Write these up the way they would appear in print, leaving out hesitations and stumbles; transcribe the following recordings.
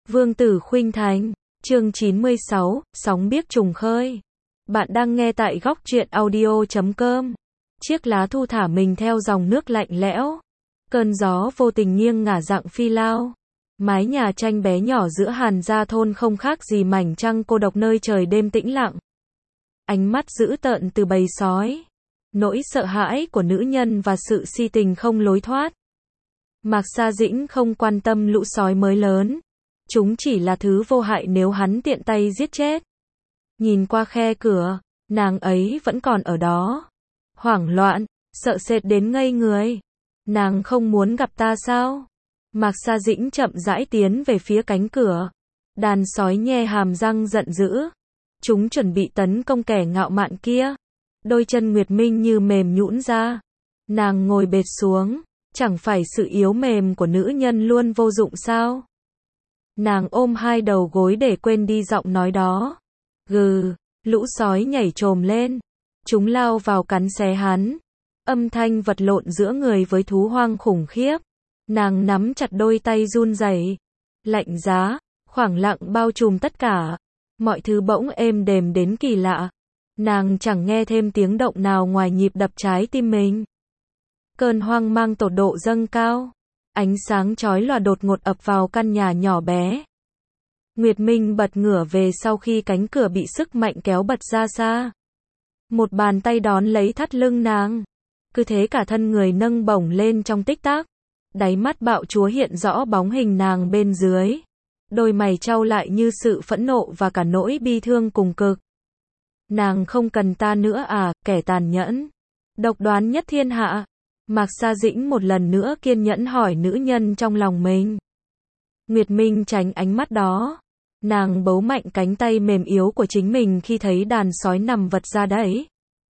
Vương Tử Khuynh Thành, chương 96, sóng biếc trùng khơi. Bạn đang nghe tại góc truyện audio.com. Chiếc lá thu thả mình theo dòng nước lạnh lẽo. Cơn gió vô tình nghiêng ngả dạng phi lao. Mái nhà tranh bé nhỏ giữa Hàn Gia thôn không khác gì mảnh trăng cô độc nơi trời đêm tĩnh lặng. Ánh mắt dữ tợn từ bầy sói. Nỗi sợ hãi của nữ nhân và sự si tình không lối thoát. Mạc Sa Dĩnh không quan tâm lũ sói mới lớn. Chúng chỉ là thứ vô hại nếu hắn tiện tay giết chết. Nhìn qua khe cửa, nàng ấy vẫn còn ở đó. Hoảng loạn, sợ sệt đến ngây người. Nàng không muốn gặp ta sao? Mạc Sa Dĩnh chậm rãi tiến về phía cánh cửa. Đàn sói nhe hàm răng giận dữ. Chúng chuẩn bị tấn công kẻ ngạo mạn kia. Đôi chân Nguyệt Minh như mềm nhũn ra. Nàng ngồi bệt xuống. Chẳng phải sự yếu mềm của nữ nhân luôn vô dụng sao? Nàng ôm hai đầu gối để quên đi giọng nói đó. Gừ, lũ sói nhảy chồm lên. Chúng lao vào cắn xé hắn. Âm thanh vật lộn giữa người với thú hoang khủng khiếp. Nàng nắm chặt đôi tay run rẩy. Lạnh giá, khoảng lặng bao trùm tất cả. Mọi thứ bỗng êm đềm đến kỳ lạ. Nàng chẳng nghe thêm tiếng động nào ngoài nhịp đập trái tim mình. Cơn hoang mang tột độ dâng cao. Ánh sáng chói lòa đột ngột ập vào căn nhà nhỏ bé. Nguyệt Minh bật ngửa về sau khi cánh cửa bị sức mạnh kéo bật ra xa. Một bàn tay đón lấy thắt lưng nàng. Cứ thế cả thân người nâng bổng lên trong tích tắc. Đáy mắt bạo chúa hiện rõ bóng hình nàng bên dưới. Đôi mày chau lại như sự phẫn nộ và cả nỗi bi thương cùng cực. Nàng không cần ta nữa à, kẻ tàn nhẫn. Độc đoán nhất thiên hạ. Mạc Sa Dĩnh một lần nữa kiên nhẫn hỏi nữ nhân trong lòng mình. Nguyệt Minh tránh ánh mắt đó. Nàng bấu mạnh cánh tay mềm yếu của chính mình khi thấy đàn sói nằm vật ra đấy.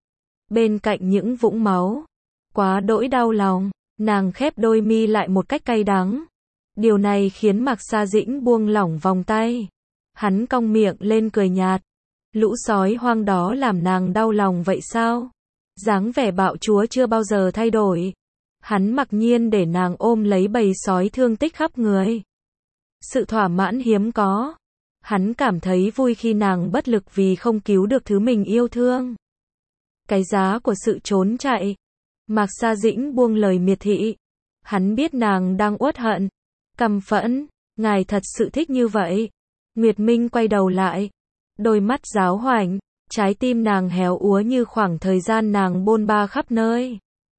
Bên cạnh những vũng máu. Quá đỗi đau lòng. Nàng khép đôi mi lại một cách cay đắng. Điều này khiến Mạc Sa Dĩnh buông lỏng vòng tay. Hắn cong miệng lên cười nhạt. Lũ sói hoang đó làm nàng đau lòng vậy sao? Dáng vẻ bạo chúa chưa bao giờ thay đổi. Hắn mặc nhiên để nàng ôm lấy bầy sói thương tích khắp người. Sự thỏa mãn hiếm có. Hắn cảm thấy vui khi nàng bất lực vì không cứu được thứ mình yêu thương. Cái giá của sự trốn chạy. Mạc Sa Dĩnh buông lời miệt thị. Hắn biết nàng đang uất hận. Căm phẫn. Ngài thật sự thích như vậy. Nguyệt Minh quay đầu lại. Đôi mắt giáo hoành. Trái tim nàng héo úa như khoảng thời gian nàng bôn ba khắp nơi.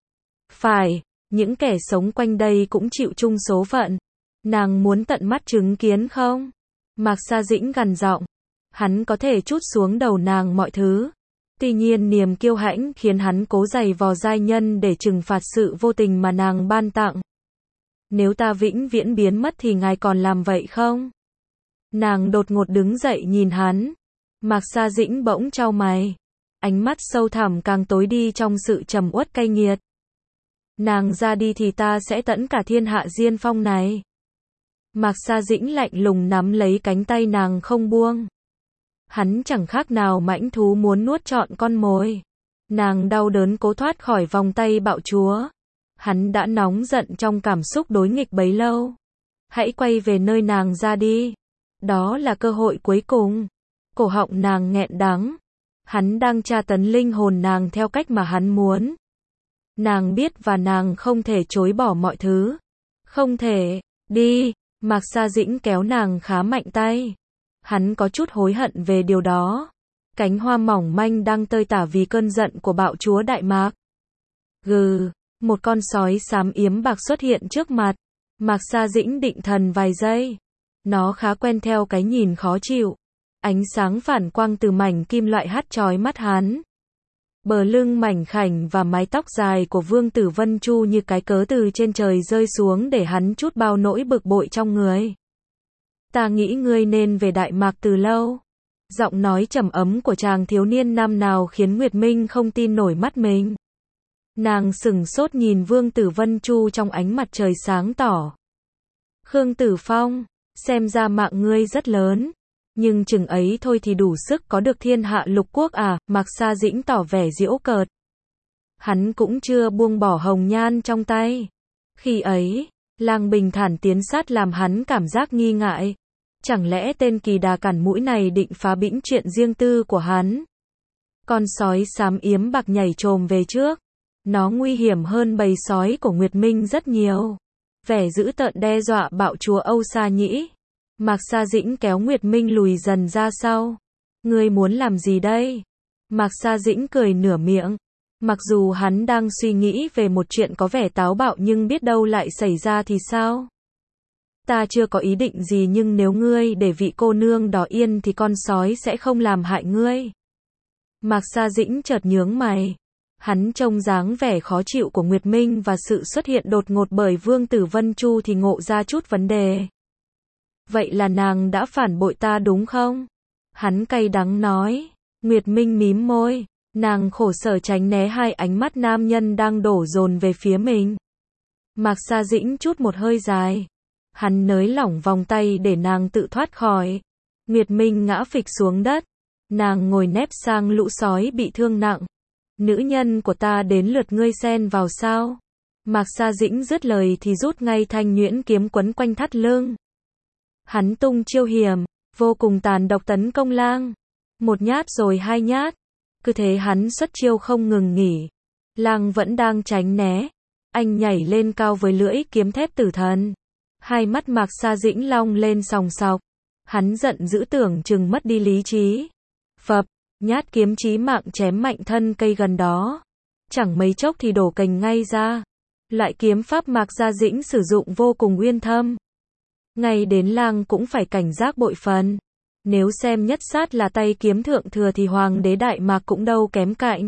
Phải, những kẻ sống quanh đây cũng chịu chung số phận. Nàng muốn tận mắt chứng kiến không? Mạc Sa Dĩnh gằn giọng. Hắn có thể trút xuống đầu nàng mọi thứ. Tuy nhiên niềm kiêu hãnh khiến hắn cố giày vò giai nhân để trừng phạt sự vô tình mà nàng ban tặng. Nếu ta vĩnh viễn biến mất thì ngài còn làm vậy không? Nàng đột ngột đứng dậy nhìn hắn. Mạc Sa Dĩnh bỗng chau mày. Ánh mắt sâu thẳm càng tối đi trong sự trầm uất cay nghiệt. Nàng ra đi thì ta sẽ tẫn cả thiên hạ diên phong này. Mạc Sa Dĩnh lạnh lùng nắm lấy cánh tay nàng không buông. Hắn chẳng khác nào mãnh thú muốn nuốt trọn con mồi. Nàng đau đớn cố thoát khỏi vòng tay bạo chúa. Hắn đã nóng giận trong cảm xúc đối nghịch bấy lâu. Hãy quay về nơi nàng ra đi. Đó là cơ hội cuối cùng. Cổ họng nàng nghẹn đắng. Hắn đang tra tấn linh hồn nàng theo cách mà hắn muốn. Nàng biết và nàng không thể chối bỏ mọi thứ. Không thể. Đi. Mạc Sa Dĩnh kéo nàng khá mạnh tay. Hắn có chút hối hận về điều đó. Cánh hoa mỏng manh đang tơi tả vì cơn giận của bạo chúa Đại Mạc. Gừ. Một con sói xám yếm bạc xuất hiện trước mặt. Mạc Sa Dĩnh định thần vài giây. Nó khá quen theo cái nhìn khó chịu. Ánh sáng phản quang từ mảnh kim loại hắt chói mắt hắn. Bờ lưng mảnh khảnh và mái tóc dài của Vương Tử Vân Chu như cái cớ từ trên trời rơi xuống để hắn trút bao nỗi bực bội trong người. Ta nghĩ ngươi nên về Đại Mạc từ lâu. Giọng nói trầm ấm của chàng thiếu niên năm nào khiến Nguyệt Minh không tin nổi mắt mình. Nàng sửng sốt nhìn Vương Tử Vân Chu trong ánh mặt trời sáng tỏ. Khương Tử Phong, xem ra mạng ngươi rất lớn. Nhưng chừng ấy thôi thì đủ sức có được thiên hạ lục quốc à? Mạc Sa Dĩnh tỏ vẻ giễu cợt. Hắn cũng chưa buông bỏ hồng nhan trong tay. Khi ấy, Lang bình thản tiến sát làm hắn cảm giác nghi ngại. Chẳng lẽ tên kỳ đà cản mũi này định phá bĩnh chuyện riêng tư của hắn? Con sói xám yếm bạc nhảy chồm về trước. Nó nguy hiểm hơn bầy sói của Nguyệt Minh rất nhiều. Vẻ dữ tợn đe dọa bạo chúa Âu Sa Nhĩ. Mạc Sa Dĩnh kéo Nguyệt Minh lùi dần ra sau. Ngươi muốn làm gì đây? Mạc Sa Dĩnh cười nửa miệng. Mặc dù hắn đang suy nghĩ về một chuyện có vẻ táo bạo nhưng biết đâu lại xảy ra thì sao? Ta chưa có ý định gì nhưng nếu ngươi để vị cô nương đó yên thì con sói sẽ không làm hại ngươi. Mạc Sa Dĩnh chợt nhướng mày. Hắn trông dáng vẻ khó chịu của Nguyệt Minh và sự xuất hiện đột ngột bởi Vương Tử Vân Chu thì ngộ ra chút vấn đề. Vậy là nàng đã phản bội ta đúng không? Hắn cay đắng nói. Nguyệt Minh mím môi. Nàng khổ sở tránh né hai ánh mắt nam nhân đang đổ dồn về phía mình. Mạc Sa Dĩnh chút một hơi dài. Hắn nới lỏng vòng tay để nàng tự thoát khỏi. Nguyệt Minh ngã phịch xuống đất. Nàng ngồi nép sang lũ sói bị thương nặng. Nữ nhân của ta đến lượt ngươi xen vào sao? Mạc Sa Dĩnh dứt lời thì rút ngay thanh nhuyễn kiếm quấn quanh thắt lưng. Hắn tung chiêu hiểm, vô cùng tàn độc tấn công Lang. Một nhát rồi hai nhát. Cứ thế hắn xuất chiêu không ngừng nghỉ. Lang vẫn đang tránh né. Anh nhảy lên cao với lưỡi kiếm thép tử thần. Hai mắt Mạc Sa Dĩnh long lên sòng sọc. Hắn giận dữ tưởng chừng mất đi lý trí. Phập, nhát kiếm chí mạng chém mạnh thân cây gần đó. Chẳng mấy chốc thì đổ cành ngay ra. Loại kiếm pháp Mạc Sa Dĩnh sử dụng vô cùng uyên thâm. Ngay đến Lang cũng phải cảnh giác bội phần. Nếu xem nhất sát là tay kiếm thượng thừa thì Hoàng đế Đại Mạc cũng đâu kém cạnh.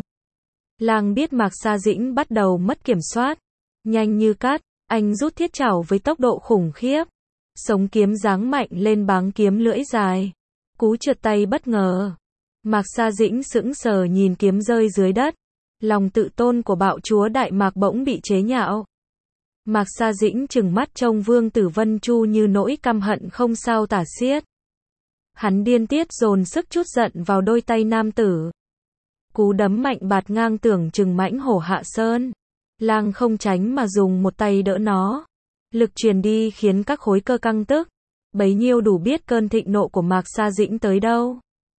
Lang biết Mạc Sa Dĩnh bắt đầu mất kiểm soát. Nhanh như cát, anh rút thiết trảo với tốc độ khủng khiếp. Sống kiếm giáng mạnh lên báng kiếm lưỡi dài. Cú trượt tay bất ngờ. Mạc Sa Dĩnh sững sờ nhìn kiếm rơi dưới đất. Lòng tự tôn của bạo chúa Đại Mạc bỗng bị chế nhạo. Mạc Sa Dĩnh trừng mắt trông Vương Tử Vân Chu như nỗi căm hận không sao tả xiết. Hắn điên tiết dồn sức trút giận vào đôi tay nam tử. Cú đấm mạnh bạt ngang tưởng chừng mãnh hổ hạ sơn. Lang không tránh mà dùng một tay đỡ nó. Lực truyền đi khiến các khối cơ căng tức. Bấy nhiêu đủ biết cơn thịnh nộ của Mạc Sa Dĩnh tới đâu.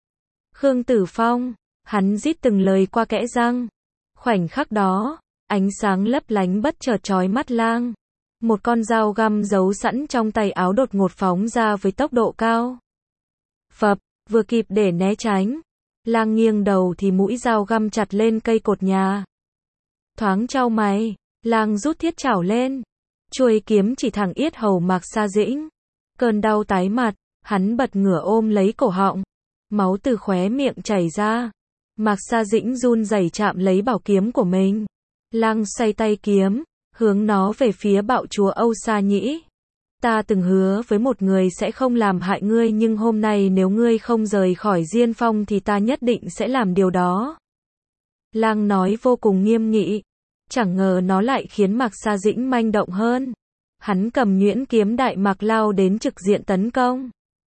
Khương Tử Phong, hắn rít từng lời qua kẽ răng. Khoảnh khắc đó, ánh sáng lấp lánh bất chợt chói mắt Lang. Một con dao găm giấu sẵn trong tay áo đột ngột phóng ra với tốc độ cao. Phập, vừa kịp để né tránh. Lang nghiêng đầu thì mũi dao găm chặt lên cây cột nhà. Thoáng chau mày, Lang rút thiết chảo lên. Chuôi kiếm chỉ thẳng yết hầu Mạc Sa Dĩnh. Cơn đau tái mặt, hắn bật ngửa ôm lấy cổ họng. Máu từ khóe miệng chảy ra. Mạc Sa Dĩnh run rẩy chạm lấy bảo kiếm của mình. Lang xoay tay kiếm, hướng nó về phía bạo chúa Âu Sa Nhĩ. Ta từng hứa với một người sẽ không làm hại ngươi nhưng hôm nay nếu ngươi không rời khỏi Diên Phong thì ta nhất định sẽ làm điều đó. Lang nói vô cùng nghiêm nghị. Chẳng ngờ nó lại khiến Mạc Sa Dĩnh manh động hơn. Hắn cầm nhuyễn kiếm Đại Mạc lao đến trực diện tấn công.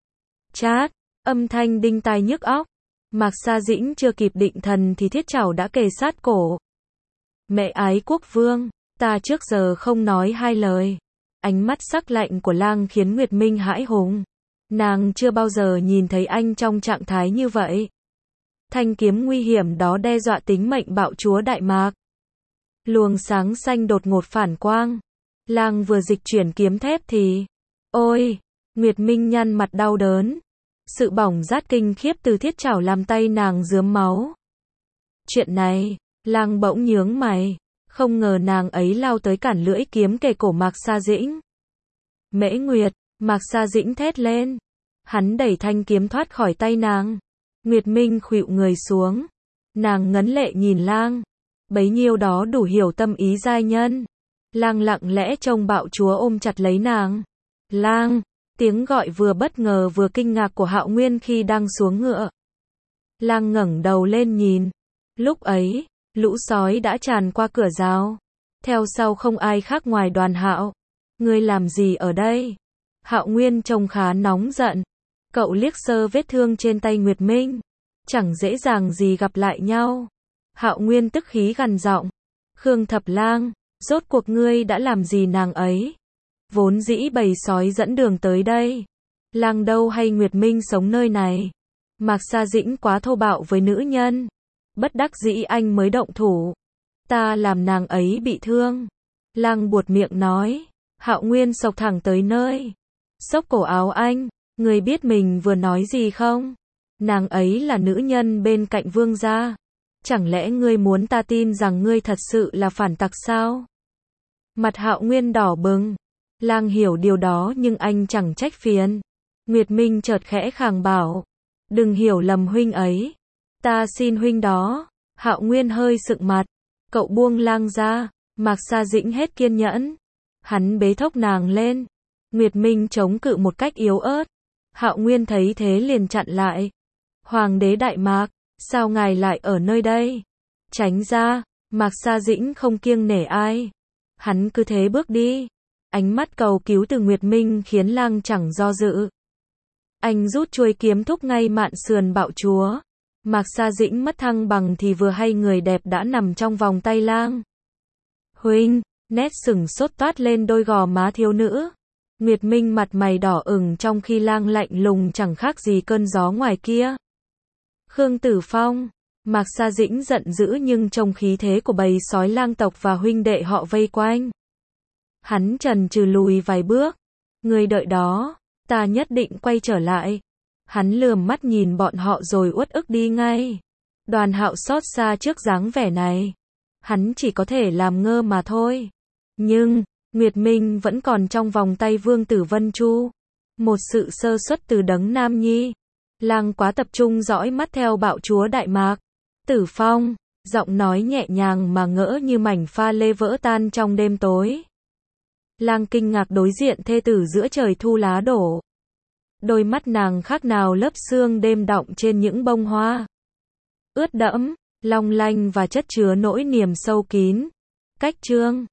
Chát, âm thanh đinh tai nhức óc. Mạc Sa Dĩnh chưa kịp định thần thì thiết trảo đã kề sát cổ. Mẹ ái quốc vương, ta trước giờ không nói hai lời. Ánh mắt sắc lạnh của Lang khiến Nguyệt Minh hãi hùng. Nàng chưa bao giờ nhìn thấy anh trong trạng thái như vậy. Thanh kiếm nguy hiểm đó đe dọa tính mệnh bạo chúa Đại Mạc. Luồng sáng xanh đột ngột phản quang. Lang vừa dịch chuyển kiếm thép thì... Ôi! Nguyệt Minh nhăn mặt đau đớn. Sự bỏng rát kinh khiếp từ thiết trảo làm tay nàng rướm máu. Chuyện này, Lang bỗng nhướng mày. Không ngờ nàng ấy lao tới cản lưỡi kiếm kề cổ Mạc Sa Dĩnh. Mễ Nguyệt, Mạc Sa Dĩnh thét lên. Hắn đẩy thanh kiếm thoát khỏi tay nàng. Nguyệt Minh khuỵu người xuống. Nàng ngấn lệ nhìn Lang. Bấy nhiêu đó đủ hiểu tâm ý giai nhân. Lang lặng lẽ trông bạo chúa ôm chặt lấy nàng. Lang, tiếng gọi vừa bất ngờ vừa kinh ngạc của Hạo Nguyên khi đang xuống ngựa. Lang ngẩng đầu lên nhìn. Lúc ấy, lũ sói đã tràn qua cửa rào. Theo sau không ai khác ngoài Đoàn Hạo. Ngươi làm gì ở đây? Hạo Nguyên trông khá nóng giận. Cậu liếc sơ vết thương trên tay Nguyệt Minh. Chẳng dễ dàng gì gặp lại nhau. Hạo Nguyên tức khí gằn giọng. Khương Thập Lang, rốt cuộc ngươi đã làm gì nàng ấy? Vốn dĩ bầy sói dẫn đường tới đây. Lang đâu hay Nguyệt Minh sống nơi này. Mạc Sa Dĩnh quá thô bạo với nữ nhân. Bất đắc dĩ anh mới động thủ. Ta làm nàng ấy bị thương. Lang buột miệng nói. Hạo Nguyên xộc thẳng tới nơi. Xốc cổ áo anh. Người biết mình vừa nói gì không? Nàng ấy là nữ nhân bên cạnh vương gia. Chẳng lẽ ngươi muốn ta tin rằng ngươi thật sự là phản tặc sao? Mặt Hạo Nguyên đỏ bừng. Lang hiểu điều đó nhưng anh chẳng trách phiền. Nguyệt Minh chợt khẽ khàng bảo. Đừng hiểu lầm huynh ấy. Ta xin huynh đó. Hạo Nguyên hơi sượng mặt. Cậu buông Lang ra. Mạc Sa Dĩnh hết kiên nhẫn. Hắn bế thốc nàng lên. Nguyệt Minh chống cự một cách yếu ớt. Hạo Nguyên thấy thế liền chặn lại. Hoàng đế Đại Mạc, sao ngài lại ở nơi đây? Tránh ra. Mạc Sa Dĩnh không kiêng nể ai. Hắn cứ thế bước đi. Ánh mắt cầu cứu từ Nguyệt Minh khiến Lang chẳng do dự. Anh rút chuôi kiếm thúc ngay mạn sườn bạo chúa. Mạc Sa Dĩnh mất thăng bằng thì vừa hay người đẹp đã nằm trong vòng tay Lang. Huynh, nét sừng sốt toát lên đôi gò má thiếu nữ. Nguyệt Minh mặt mày đỏ ửng trong khi Lang lạnh lùng chẳng khác gì cơn gió ngoài kia. Khương Tử Phong. Mạc Sa Dĩnh giận dữ nhưng trông khí thế của bầy sói Lang tộc và huynh đệ họ vây quanh. Hắn chần chừ lùi vài bước. Người đợi đó, ta nhất định quay trở lại. Hắn lườm mắt nhìn bọn họ rồi uất ức đi ngay. Đoàn Hạo xót xa trước dáng vẻ này. Hắn chỉ có thể làm ngơ mà thôi. Nhưng, Nguyệt Minh vẫn còn trong vòng tay Vương Tử Vân Chu. Một sự sơ suất từ đấng nam nhi. Lang quá tập trung dõi mắt theo bạo chúa Đại Mạc. Tử Phong, giọng nói nhẹ nhàng mà ngỡ như mảnh pha lê vỡ tan trong đêm tối. Lang kinh ngạc đối diện thê tử giữa trời thu lá đổ. Đôi mắt nàng khác nào lớp sương đêm đọng trên những bông hoa. Ướt đẫm, long lanh và chất chứa nỗi niềm sâu kín. Cách chương